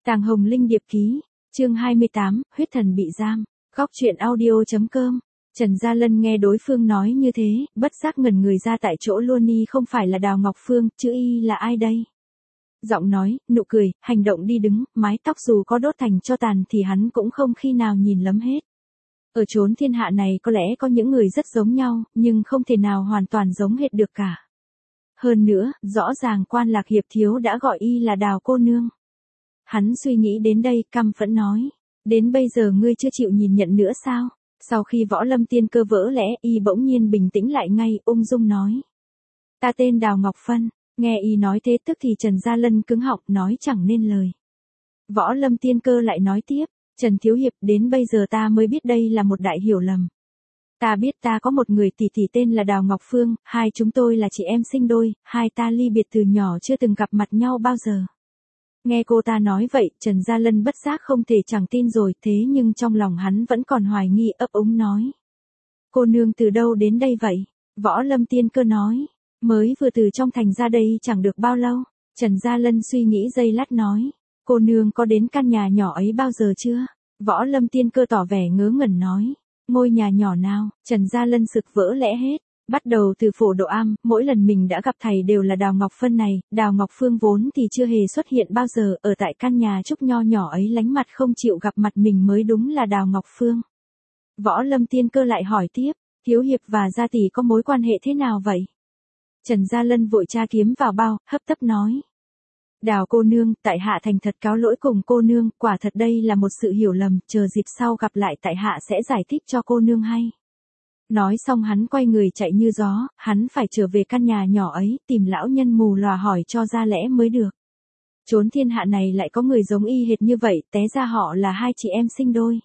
Tàng Hồng Linh điệp ký, chương 28, huyết thần bị giam, góc truyện audio.com. Trần Gia Lân nghe đối phương nói như thế, bất giác ngẩn người ra tại chỗ luôn. Y không phải là Đào Ngọc Phương, chữ Y là ai đây? Giọng nói, nụ cười, hành động đi đứng, mái tóc dù có đốt thành tro tàn thì hắn cũng không khi nào nhìn lấm hết. Ở chốn thiên hạ này có lẽ có những người rất giống nhau, nhưng không thể nào hoàn toàn giống hệt được cả. Hơn nữa, rõ ràng Quan Lạc Hiệp thiếu đã gọi Y là Đào cô nương. Hắn suy nghĩ đến đây, căm phẫn nói. Đến bây giờ ngươi chưa chịu nhìn nhận nữa sao? Sau khi Võ Lâm Tiên Cơ vỡ lẽ, Y bỗng nhiên bình tĩnh lại ngay, ung dung nói. Ta tên Đào Ngọc Phân. Nghe Y nói thế tức thì Trần Gia Lân cứng họng nói chẳng nên lời. Võ Lâm Tiên Cơ lại nói tiếp. Trần Thiếu Hiệp, đến bây giờ ta mới biết đây là một đại hiểu lầm. Ta biết ta có một người tỷ tỷ tên là Đào Ngọc Phương, hai chúng tôi là chị em sinh đôi, hai ta ly biệt từ nhỏ chưa từng gặp mặt nhau bao giờ. Nghe cô ta nói vậy, Trần Gia Lân bất giác không thể chẳng tin rồi, thế nhưng trong lòng hắn vẫn còn hoài nghi, ấp úng nói. Cô nương từ đâu đến đây vậy? Võ Lâm Tiên Cơ nói. Mới vừa từ trong thành ra đây chẳng được bao lâu. Trần Gia Lân suy nghĩ giây lát nói. Cô nương có đến căn nhà nhỏ ấy bao giờ chưa? Võ Lâm Tiên Cơ tỏ vẻ ngớ ngẩn nói. Ngôi nhà nhỏ nào? Trần Gia Lân sực vỡ lẽ hết. Bắt đầu từ Phổ Độ Am, mỗi lần mình đã gặp thầy đều là Đào Ngọc Phân này, Đào Ngọc Phương vốn thì chưa hề xuất hiện bao giờ, ở tại căn nhà trúc nho nhỏ ấy lánh mặt không chịu gặp mặt mình mới đúng là Đào Ngọc Phương. Võ Lâm Tiên Cơ lại hỏi tiếp, Thiếu Hiệp và Gia Tỷ có mối quan hệ thế nào vậy? Trần Gia Lân vội tra kiếm vào bao, hấp tấp nói. Đào cô nương, tại hạ thành thật cáo lỗi cùng cô nương, quả thật đây là một sự hiểu lầm, chờ dịp sau gặp lại tại hạ sẽ giải thích cho cô nương hay. Nói xong hắn quay người chạy như gió, hắn phải trở về căn nhà nhỏ ấy, tìm lão nhân mù lòa hỏi cho ra lẽ mới được. Chốn thiên hạ này lại có người giống y hệt như vậy, té ra họ là hai chị em sinh đôi.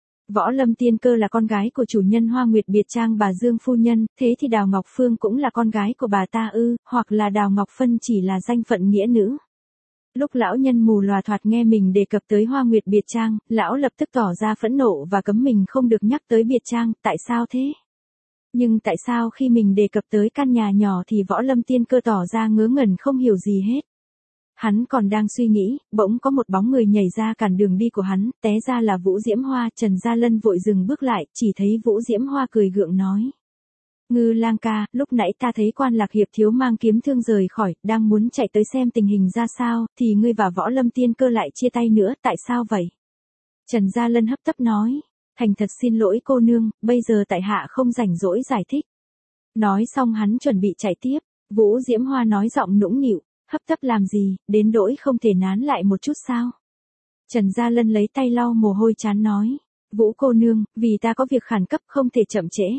Võ Lâm Tiên Cơ là con gái của chủ nhân Hoa Nguyệt Biệt Trang bà Dương phu nhân, thế thì Đào Ngọc Phương cũng là con gái của bà ta ư, hoặc là Đào Ngọc Phân chỉ là danh phận nghĩa nữ. Lúc lão nhân mù lòa thoạt nghe mình đề cập tới Hoa Nguyệt Biệt Trang, lão lập tức tỏ ra phẫn nộ và cấm mình không được nhắc tới Biệt Trang, tại sao thế? Nhưng tại sao khi mình đề cập tới căn nhà nhỏ thì Võ Lâm Tiên Cơ tỏ ra ngớ ngẩn không hiểu gì hết. Hắn còn đang suy nghĩ, bỗng có một bóng người nhảy ra cản đường đi của hắn, té ra là Vũ Diễm Hoa. Trần Gia Lân vội dừng bước lại, chỉ thấy Vũ Diễm Hoa cười gượng nói. Ngư lang ca, lúc nãy ta thấy Quan Lạc Hiệp thiếu mang kiếm thương rời khỏi, đang muốn chạy tới xem tình hình ra sao, thì ngươi và Võ Lâm Tiên Cơ lại chia tay nữa, tại sao vậy? Trần Gia Lân hấp tấp nói. Thành thật xin lỗi cô nương, bây giờ tại hạ không rảnh rỗi giải thích. Nói xong hắn chuẩn bị chạy tiếp, Vũ Diễm Hoa nói giọng nũng nịu, hấp tấp làm gì, đến nỗi không thể nán lại một chút sao? Trần Gia Lân lấy tay lau mồ hôi trán nói, Vũ cô nương, vì ta có việc khẩn cấp không thể chậm trễ.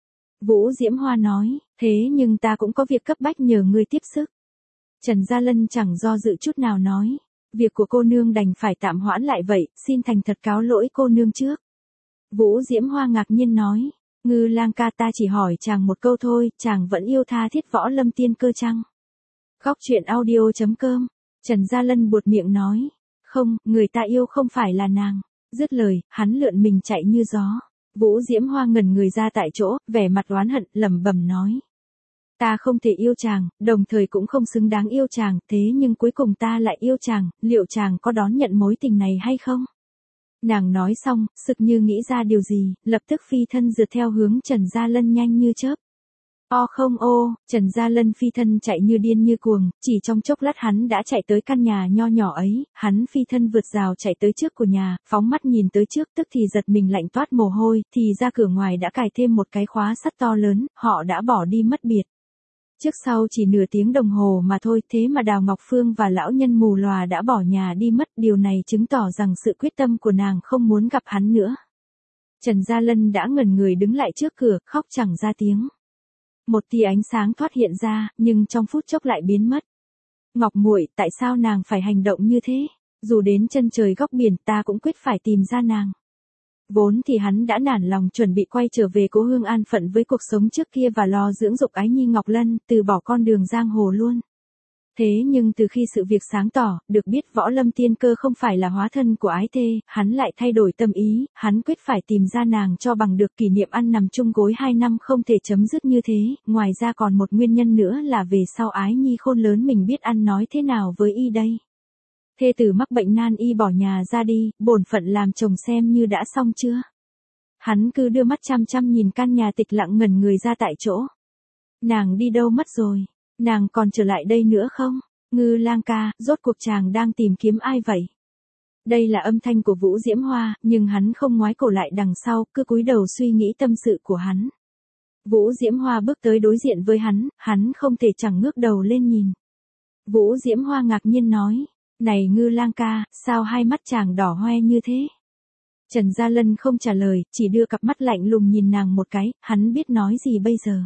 Vũ Diễm Hoa nói, thế nhưng ta cũng có việc cấp bách nhờ ngươi tiếp sức. Trần Gia Lân chẳng do dự chút nào nói, việc của cô nương đành phải tạm hoãn lại vậy, xin thành thật cáo lỗi cô nương trước. Vũ Diễm Hoa ngạc nhiên nói, Ngư lang ca, ta chỉ hỏi chàng một câu thôi, chàng vẫn yêu tha thiết Võ Lâm Tiên Cơ chăng? Góc truyện audio.com. Trần Gia Lân buột miệng nói, không, người ta yêu không phải là nàng. Dứt lời, hắn lượn mình chạy như gió. Vũ Diễm Hoa ngẩn người ra tại chỗ, vẻ mặt oán hận, lẩm bẩm nói. Ta không thể yêu chàng, đồng thời cũng không xứng đáng yêu chàng, thế nhưng cuối cùng ta lại yêu chàng, liệu chàng có đón nhận mối tình này hay không? Nàng nói xong, sực như nghĩ ra điều gì, lập tức phi thân rượt theo hướng Trần Gia Lân nhanh như chớp. O không ô, Trần Gia Lân phi thân chạy như điên như cuồng, chỉ trong chốc lát hắn đã chạy tới căn nhà nho nhỏ ấy, hắn phi thân vượt rào chạy tới trước của nhà, phóng mắt nhìn tới trước tức thì giật mình lạnh toát mồ hôi, thì ra cửa ngoài đã cài thêm một cái khóa sắt to lớn, họ đã bỏ đi mất biệt. Trước sau chỉ nửa tiếng đồng hồ mà thôi, thế mà Đào Ngọc Phương và lão nhân mù lòa đã bỏ nhà đi mất, điều này chứng tỏ rằng sự quyết tâm của nàng không muốn gặp hắn nữa. Trần Gia Lân đã ngẩn người đứng lại trước cửa, khóc chẳng ra tiếng. Một tia ánh sáng thoát hiện ra, nhưng trong phút chốc lại biến mất. Ngọc muội, tại sao nàng phải hành động như thế? Dù đến chân trời góc biển ta cũng quyết phải tìm ra nàng. Vốn thì hắn đã nản lòng chuẩn bị quay trở về cố hương an phận với cuộc sống trước kia và lo dưỡng dục ái nhi Ngọc Lân, từ bỏ con đường giang hồ luôn. Thế nhưng từ khi sự việc sáng tỏ, được biết Võ Lâm Tiên Cơ không phải là hóa thân của ái thê, hắn lại thay đổi tâm ý, hắn quyết phải tìm ra nàng cho bằng được. Kỷ niệm ăn nằm chung gối 2 năm không thể chấm dứt như thế, ngoài ra còn một nguyên nhân nữa là về sau ái nhi khôn lớn mình biết ăn nói thế nào với y đây. Thê tử mắc bệnh nan y bỏ nhà ra đi, bổn phận làm chồng xem như đã xong chưa? Hắn cứ đưa mắt chăm chăm nhìn căn nhà tịch lặng ngẩn người ra tại chỗ. Nàng đi đâu mất rồi? Nàng còn trở lại đây nữa không? Ngư Lang ca, rốt cuộc chàng đang tìm kiếm ai vậy? Đây là âm thanh của Vũ Diễm Hoa, nhưng hắn không ngoái cổ lại đằng sau, cứ cúi đầu suy nghĩ tâm sự của hắn. Vũ Diễm Hoa bước tới đối diện với hắn không thể chẳng ngước đầu lên nhìn. Vũ Diễm Hoa ngạc nhiên nói, này Ngư Lang ca, sao hai mắt chàng đỏ hoe như thế? Trần Gia Lân không trả lời, chỉ đưa cặp mắt lạnh lùng nhìn nàng một cái, hắn biết nói gì bây giờ.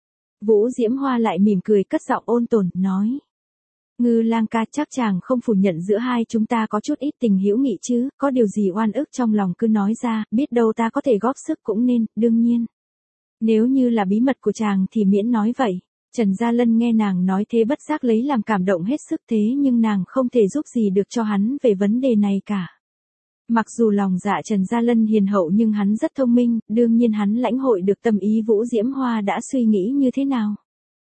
Vũ Diễm Hoa lại mỉm cười cất giọng ôn tồn, nói. Ngư Lang ca, chắc chàng không phủ nhận giữa hai chúng ta có chút ít tình hữu nghị chứ, có điều gì oan ức trong lòng cứ nói ra, biết đâu ta có thể góp sức cũng nên, đương nhiên. Nếu như là bí mật của chàng thì miễn nói vậy. Trần Gia Lân nghe nàng nói thế bất giác lấy làm cảm động hết sức thế nhưng nàng không thể giúp gì được cho hắn về vấn đề này cả. Mặc dù lòng dạ Trần Gia Lân hiền hậu nhưng hắn rất thông minh, đương nhiên hắn lãnh hội được tâm ý Vũ Diễm Hoa đã suy nghĩ như thế nào.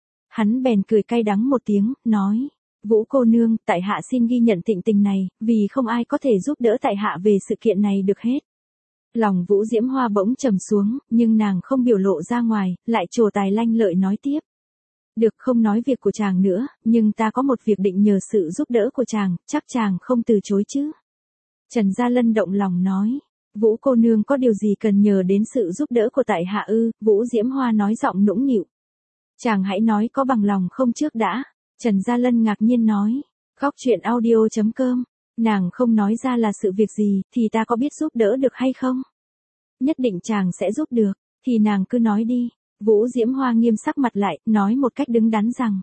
Hắn bèn cười cay đắng một tiếng, nói, Vũ cô nương, tại hạ xin ghi nhận thịnh tình này, vì không ai có thể giúp đỡ tại hạ về sự kiện này được hết. Lòng Vũ Diễm Hoa bỗng trầm xuống, nhưng nàng không biểu lộ ra ngoài, lại trổ tài lanh lợi nói tiếp. Được, không nói việc của chàng nữa, nhưng ta có một việc định nhờ sự giúp đỡ của chàng, chắc chàng không từ chối chứ. Trần Gia Lân động lòng nói, Vũ cô nương có điều gì cần nhờ đến sự giúp đỡ của tại hạ ư? Vũ Diễm Hoa nói giọng nũng nịu. Chàng hãy nói có bằng lòng không trước đã. Trần Gia Lân ngạc nhiên nói, Góc truyện audio.com, nàng không nói ra là sự việc gì, thì ta có biết giúp đỡ được hay không? Nhất định chàng sẽ giúp được, thì nàng cứ nói đi. Vũ Diễm Hoa nghiêm sắc mặt lại, nói một cách đứng đắn rằng,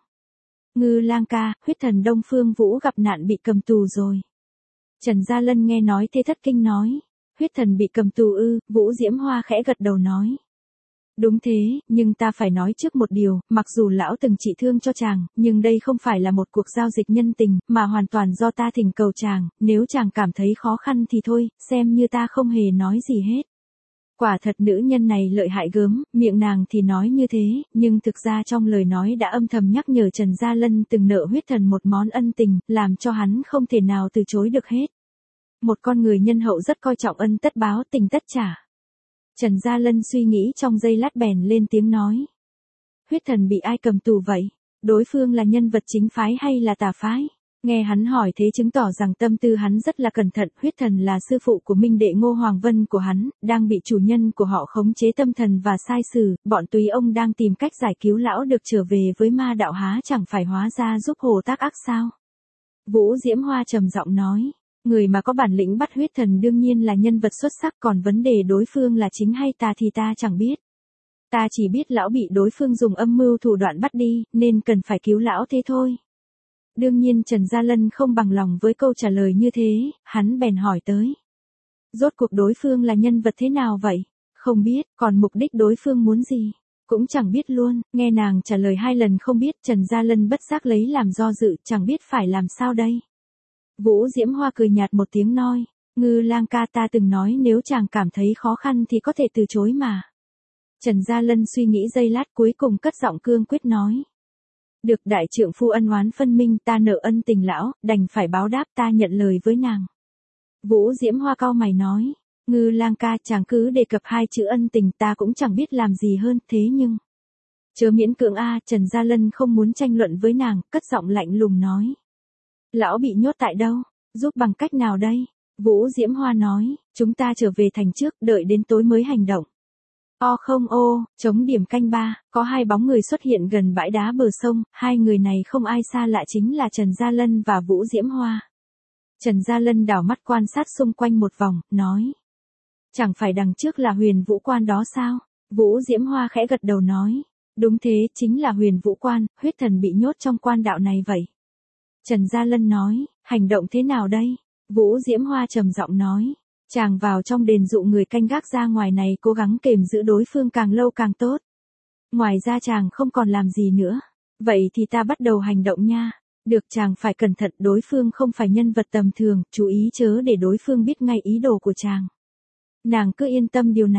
Ngư Lang ca, huyết thần Đông Phương Vũ gặp nạn bị cầm tù rồi. Trần Gia Lân nghe nói thế thất kinh nói, huyết thần bị cầm tù ư? Vũ Diễm Hoa khẽ gật đầu nói. Đúng thế, nhưng ta phải nói trước một điều, mặc dù lão từng trị thương cho chàng, nhưng đây không phải là một cuộc giao dịch nhân tình, mà hoàn toàn do ta thỉnh cầu chàng, nếu chàng cảm thấy khó khăn thì thôi, xem như ta không hề nói gì hết. Quả thật nữ nhân này lợi hại gớm, miệng nàng thì nói như thế, nhưng thực ra trong lời nói đã âm thầm nhắc nhở Trần Gia Lân từng nợ huyết thần một món ân tình, làm cho hắn không thể nào từ chối được hết. Một con người nhân hậu rất coi trọng ân tất báo, tình tất trả. Trần Gia Lân suy nghĩ trong giây lát bèn lên tiếng nói. Huyết thần bị ai cầm tù vậy? Đối phương là nhân vật chính phái hay là tà phái? Nghe hắn hỏi thế chứng tỏ rằng tâm tư hắn rất là cẩn thận. Huyết thần là sư phụ của minh đệ Ngô Hoàng Vân của hắn, đang bị chủ nhân của họ khống chế tâm thần và sai sử, bọn túy ông đang tìm cách giải cứu lão được trở về với ma đạo, há chẳng phải hóa ra giúp hồ tác ác sao? Vũ Diễm Hoa trầm giọng nói. Người mà có bản lĩnh bắt huyết thần đương nhiên là nhân vật xuất sắc, còn vấn đề đối phương là chính hay tà thì ta chẳng biết. Ta chỉ biết lão bị đối phương dùng âm mưu thủ đoạn bắt đi, nên cần phải cứu lão thế thôi. Đương nhiên Trần Gia Lân không bằng lòng với câu trả lời như thế, hắn bèn hỏi tới. Rốt cuộc đối phương là nhân vật thế nào vậy? Không biết, còn mục đích đối phương muốn gì? Cũng chẳng biết luôn, nghe nàng trả lời hai lần không biết, Trần Gia Lân bất giác lấy làm do dự, chẳng biết phải làm sao đây. Vũ Diễm Hoa cười nhạt một tiếng nói, Ngư Lang ca, ta từng nói nếu chàng cảm thấy khó khăn thì có thể từ chối mà. Trần Gia Lân suy nghĩ giây lát cuối cùng cất giọng cương quyết nói. Được, đại trượng phu ân oán phân minh, ta nợ ân tình lão, đành phải báo đáp, ta nhận lời với nàng. Vũ Diễm Hoa cau mày nói, Ngư Lang ca, chàng cứ đề cập hai chữ ân tình, ta cũng chẳng biết làm gì hơn, thế nhưng. Chớ miễn cưỡng a. Trần Gia Lân không muốn tranh luận với nàng, cất giọng lạnh lùng nói. Lão bị nhốt tại đâu? Giúp bằng cách nào đây? Vũ Diễm Hoa nói, chúng ta trở về thành trước, đợi đến tối mới hành động. Chống điểm canh 3, có hai bóng người xuất hiện gần bãi đá bờ sông, hai người này không ai xa lạ chính là Trần Gia Lân và Vũ Diễm Hoa. Trần Gia Lân đảo mắt quan sát xung quanh một vòng, nói. Chẳng phải đằng trước là Huyền Vũ Quan đó sao? Vũ Diễm Hoa khẽ gật đầu nói. Đúng thế, chính là Huyền Vũ Quan, huyết thần bị nhốt trong quan đạo này vậy. Trần Gia Lân nói, hành động thế nào đây? Vũ Diễm Hoa trầm giọng nói, chàng vào trong đền dụ người canh gác ra ngoài này cố gắng kềm giữ đối phương càng lâu càng tốt. Ngoài ra chàng không còn làm gì nữa. Vậy thì ta bắt đầu hành động nha. Được, chàng phải cẩn thận, đối phương không phải nhân vật tầm thường, chú ý chớ để đối phương biết ngay ý đồ của chàng. Nàng cứ yên tâm điều này.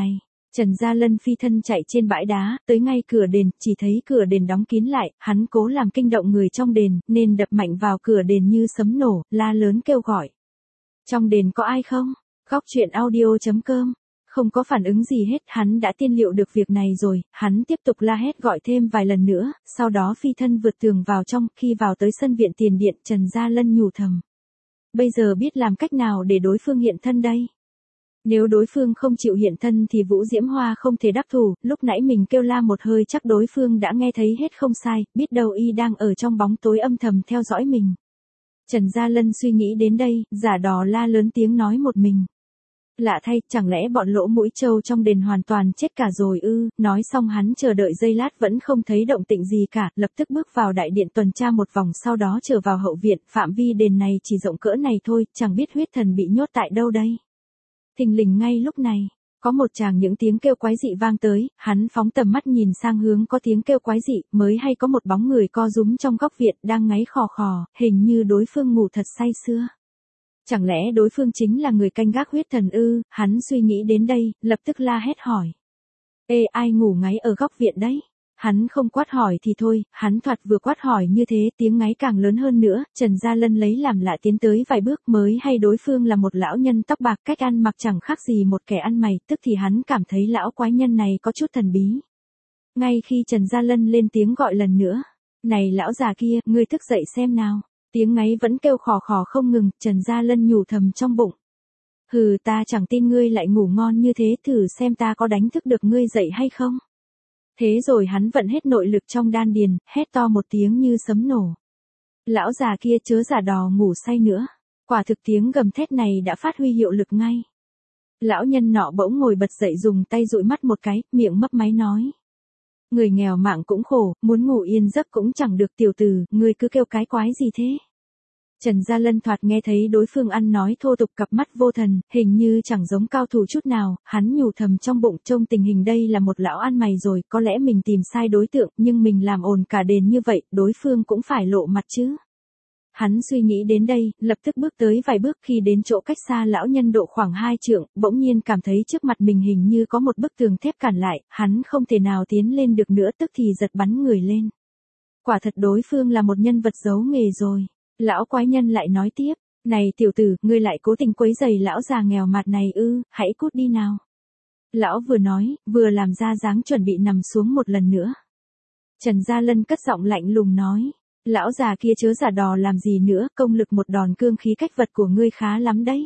Trần Gia Lân phi thân chạy trên bãi đá, tới ngay cửa đền, chỉ thấy cửa đền đóng kín lại, hắn cố làm kinh động người trong đền, nên đập mạnh vào cửa đền như sấm nổ, la lớn kêu gọi. Trong đền có ai không? Góc chuyện audio.com. Không có phản ứng gì hết, hắn đã tiên liệu được việc này rồi, hắn tiếp tục la hét gọi thêm vài lần nữa, sau đó phi thân vượt tường vào trong, khi vào tới sân viện tiền điện, Trần Gia Lân nhủ thầm. Bây giờ biết làm cách nào để đối phương hiện thân đây? Nếu đối phương không chịu hiện thân thì Vũ Diễm Hoa không thể đắc thủ, lúc nãy mình kêu la một hơi chắc đối phương đã nghe thấy hết không sai, biết đâu y đang ở trong bóng tối âm thầm theo dõi mình. Trần Gia Lân suy nghĩ đến đây, giả đò la lớn tiếng nói một mình. Lạ thay, chẳng lẽ bọn lỗ mũi trâu trong đền hoàn toàn chết cả rồi ư? Nói xong hắn chờ đợi giây lát vẫn không thấy động tĩnh gì cả, lập tức bước vào đại điện tuần tra một vòng sau đó trở vào hậu viện, phạm vi đền này chỉ rộng cỡ này thôi, chẳng biết huyết thần bị nhốt tại đâu đây. Thình lình ngay lúc này, có một tràng những tiếng kêu quái dị vang tới, hắn phóng tầm mắt nhìn sang hướng có tiếng kêu quái dị, mới hay có một bóng người co rúm trong góc viện đang ngáy khò khò, hình như đối phương ngủ thật say sưa. Chẳng lẽ đối phương chính là người canh gác huyết thần ư? Hắn suy nghĩ đến đây, lập tức la hét hỏi. Ê, ai ngủ ngáy ở góc viện đấy? Hắn không quát hỏi thì thôi, hắn thoạt vừa quát hỏi như thế tiếng ngáy càng lớn hơn nữa, Trần Gia Lân lấy làm lạ tiến tới vài bước mới hay đối phương là một lão nhân tóc bạc, cách ăn mặc chẳng khác gì một kẻ ăn mày, tức thì hắn cảm thấy lão quái nhân này có chút thần bí. Ngay khi Trần Gia Lân lên tiếng gọi lần nữa, này lão già kia, ngươi thức dậy xem nào. Tiếng ngáy vẫn kêu khò khò không ngừng, Trần Gia Lân nhủ thầm trong bụng. Hừ, ta chẳng tin ngươi lại ngủ ngon như thế, thử xem ta có đánh thức được ngươi dậy hay không. Thế rồi hắn vận hết nội lực trong đan điền, hét to một tiếng như sấm nổ. Lão già kia chớ giả đò ngủ say nữa. Quả thực tiếng gầm thét này đã phát huy hiệu lực ngay. Lão nhân nọ bỗng ngồi bật dậy dùng tay dụi mắt một cái, miệng mấp máy nói. Người nghèo mạng cũng khổ, muốn ngủ yên giấc cũng chẳng được tiểu tử, ngươi cứ kêu cái quái gì thế? Trần Gia Lân thoạt nghe thấy đối phương ăn nói thô tục cặp mắt vô thần, hình như chẳng giống cao thủ chút nào, hắn nhủ thầm trong bụng trông tình hình đây là một lão ăn mày rồi, có lẽ mình tìm sai đối tượng, nhưng mình làm ồn cả đền như vậy, đối phương cũng phải lộ mặt chứ. Hắn suy nghĩ đến đây, lập tức bước tới vài bước khi đến chỗ cách xa lão nhân độ khoảng 2 trượng, bỗng nhiên cảm thấy trước mặt mình hình như có một bức tường thép cản lại, hắn không thể nào tiến lên được nữa tức thì giật bắn người lên. Quả thật đối phương là một nhân vật giấu nghề rồi. Lão quái nhân lại nói tiếp, này tiểu tử, ngươi lại cố tình quấy rầy lão già nghèo mạt này ư, hãy cút đi nào. Lão vừa nói, vừa làm ra dáng chuẩn bị nằm xuống một lần nữa. Trần Gia Lân cất giọng lạnh lùng nói. Lão già kia chớ giả đò làm gì nữa, công lực một đòn cương khí cách vật của ngươi khá lắm đấy.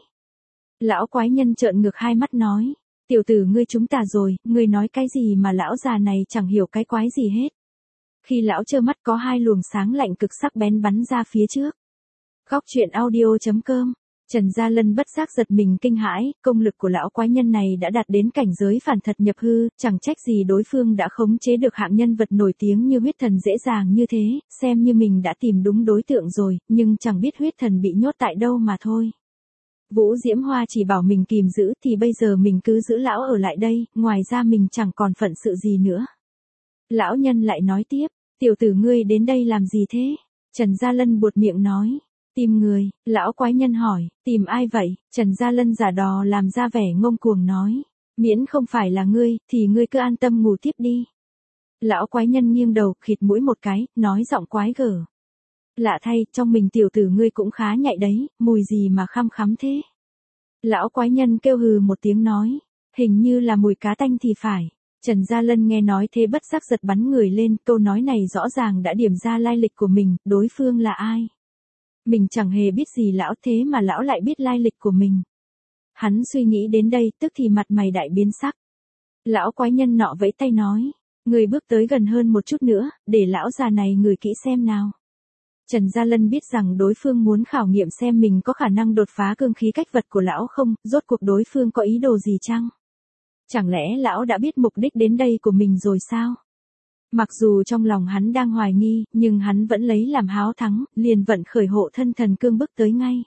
Lão quái nhân trợn ngược hai mắt nói, tiểu tử ngươi trúng tà rồi, ngươi nói cái gì mà lão già này chẳng hiểu cái quái gì hết. Khi lão trơ mắt có hai luồng sáng lạnh cực sắc bén bắn ra phía trước. Góc chuyện audio.com. Trần Gia Lân bất giác giật mình kinh hãi, công lực của lão quái nhân này đã đạt đến cảnh giới phản thật nhập hư, chẳng trách gì đối phương đã khống chế được hạng nhân vật nổi tiếng như huyết thần dễ dàng như thế, xem như mình đã tìm đúng đối tượng rồi, nhưng chẳng biết huyết thần bị nhốt tại đâu mà thôi. Vũ Diễm Hoa chỉ bảo mình kìm giữ thì bây giờ mình cứ giữ lão ở lại đây, ngoài ra mình chẳng còn phận sự gì nữa. Lão nhân lại nói tiếp, tiểu tử ngươi đến đây làm gì thế? Trần Gia Lân buột miệng nói. Tìm người, lão quái nhân hỏi, tìm ai vậy? Trần Gia Lân giả đò làm ra vẻ ngông cuồng nói, miễn không phải là ngươi, thì ngươi cứ an tâm ngủ tiếp đi. Lão quái nhân nghiêng đầu, khịt mũi một cái, nói giọng quái gở. Lạ thay, trong mình tiểu tử ngươi cũng khá nhạy đấy, mùi gì mà khăm khắm thế? Lão quái nhân kêu hừ một tiếng nói, hình như là mùi cá tanh thì phải. Trần Gia Lân nghe nói thế bất giác giật bắn người lên, câu nói này rõ ràng đã điểm ra lai lịch của mình, đối phương là ai? Mình chẳng hề biết gì lão thế mà lão lại biết lai lịch của mình. Hắn suy nghĩ đến đây tức thì mặt mày đại biến sắc. Lão quái nhân nọ vẫy tay nói, người bước tới gần hơn một chút nữa, để lão già này ngửi kỹ xem nào. Trần Gia Lân biết rằng đối phương muốn khảo nghiệm xem mình có khả năng đột phá cương khí cách vật của lão không, rốt cuộc đối phương có ý đồ gì chăng? Chẳng lẽ lão đã biết mục đích đến đây của mình rồi sao? Mặc dù trong lòng hắn đang hoài nghi, nhưng hắn vẫn lấy làm háo thắng, liền vận khởi hộ thân thần cương bước tới ngay.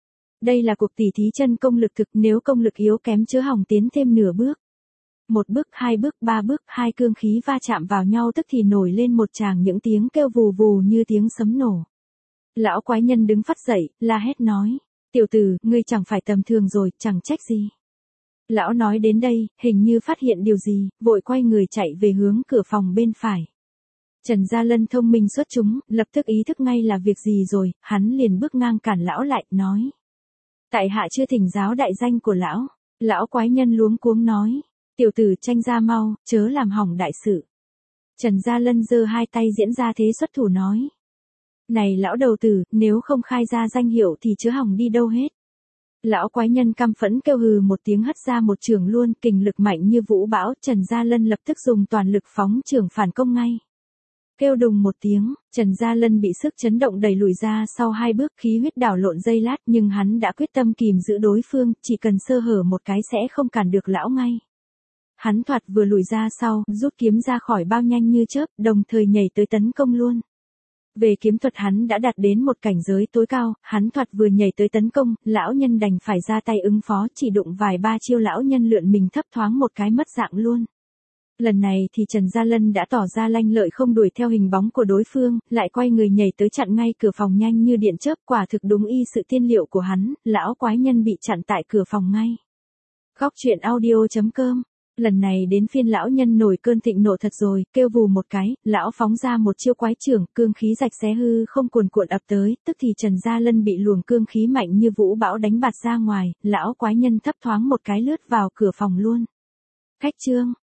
Đây là cuộc tỉ thí chân công lực thực, nếu công lực yếu kém chớ hỏng tiến thêm nửa bước. Một bước, hai bước, ba bước, hai cương khí va chạm vào nhau tức thì nổi lên một tràng những tiếng kêu vù vù như tiếng sấm nổ. Lão quái nhân đứng phắt dậy, la hét nói, tiểu tử, ngươi chẳng phải tầm thường rồi, chẳng trách gì. Lão nói đến đây, hình như phát hiện điều gì, vội quay người chạy về hướng cửa phòng bên phải. Trần Gia Lân thông minh xuất chúng, lập tức ý thức ngay là việc gì rồi, hắn liền bước ngang cản lão lại, nói. Tại hạ chưa thỉnh giáo đại danh của lão. Lão quái nhân luống cuống nói. Tiểu tử tranh ra mau, chớ làm hỏng đại sự. Trần Gia Lân giơ hai tay diễn ra thế xuất thủ nói. Này lão đầu tử, nếu không khai ra danh hiệu thì chớ hỏng đi đâu hết. Lão quái nhân căm phẫn kêu hừ một tiếng hất ra một trường luôn, kình lực mạnh như vũ bão, Trần Gia Lân lập tức dùng toàn lực phóng trường phản công ngay. Kêu đùng một tiếng, Trần Gia Lân bị sức chấn động đẩy lùi ra sau hai bước, khí huyết đảo lộn giây lát, nhưng hắn đã quyết tâm kìm giữ đối phương, chỉ cần sơ hở một cái sẽ không cản được lão ngay. Hắn thoạt vừa lùi ra sau, rút kiếm ra khỏi bao nhanh như chớp, đồng thời nhảy tới tấn công luôn. Về kiếm thuật hắn đã đạt đến một cảnh giới tối cao, hắn thoạt vừa nhảy tới tấn công, lão nhân đành phải ra tay ứng phó, chỉ đụng vài ba chiêu lão nhân lượn mình thấp thoáng một cái mất dạng luôn. Lần này thì Trần Gia Lân đã tỏ ra lanh lợi không đuổi theo hình bóng của đối phương, lại quay người nhảy tới chặn ngay cửa phòng nhanh như điện chớp, quả thực đúng y sự tiên liệu của hắn, lão quái nhân bị chặn tại cửa phòng ngay. Góc truyện audio.com. Lần này đến phiên lão nhân nổi cơn thịnh nộ thật rồi, kêu vù một cái, lão phóng ra một chiêu quái chưởng, cương khí rạch xé hư không cuồn cuộn ập tới, tức thì Trần Gia Lân bị luồng cương khí mạnh như vũ bão đánh bạt ra ngoài, lão quái nhân thấp thoáng một cái lướt vào cửa phòng luôn. Khách trương,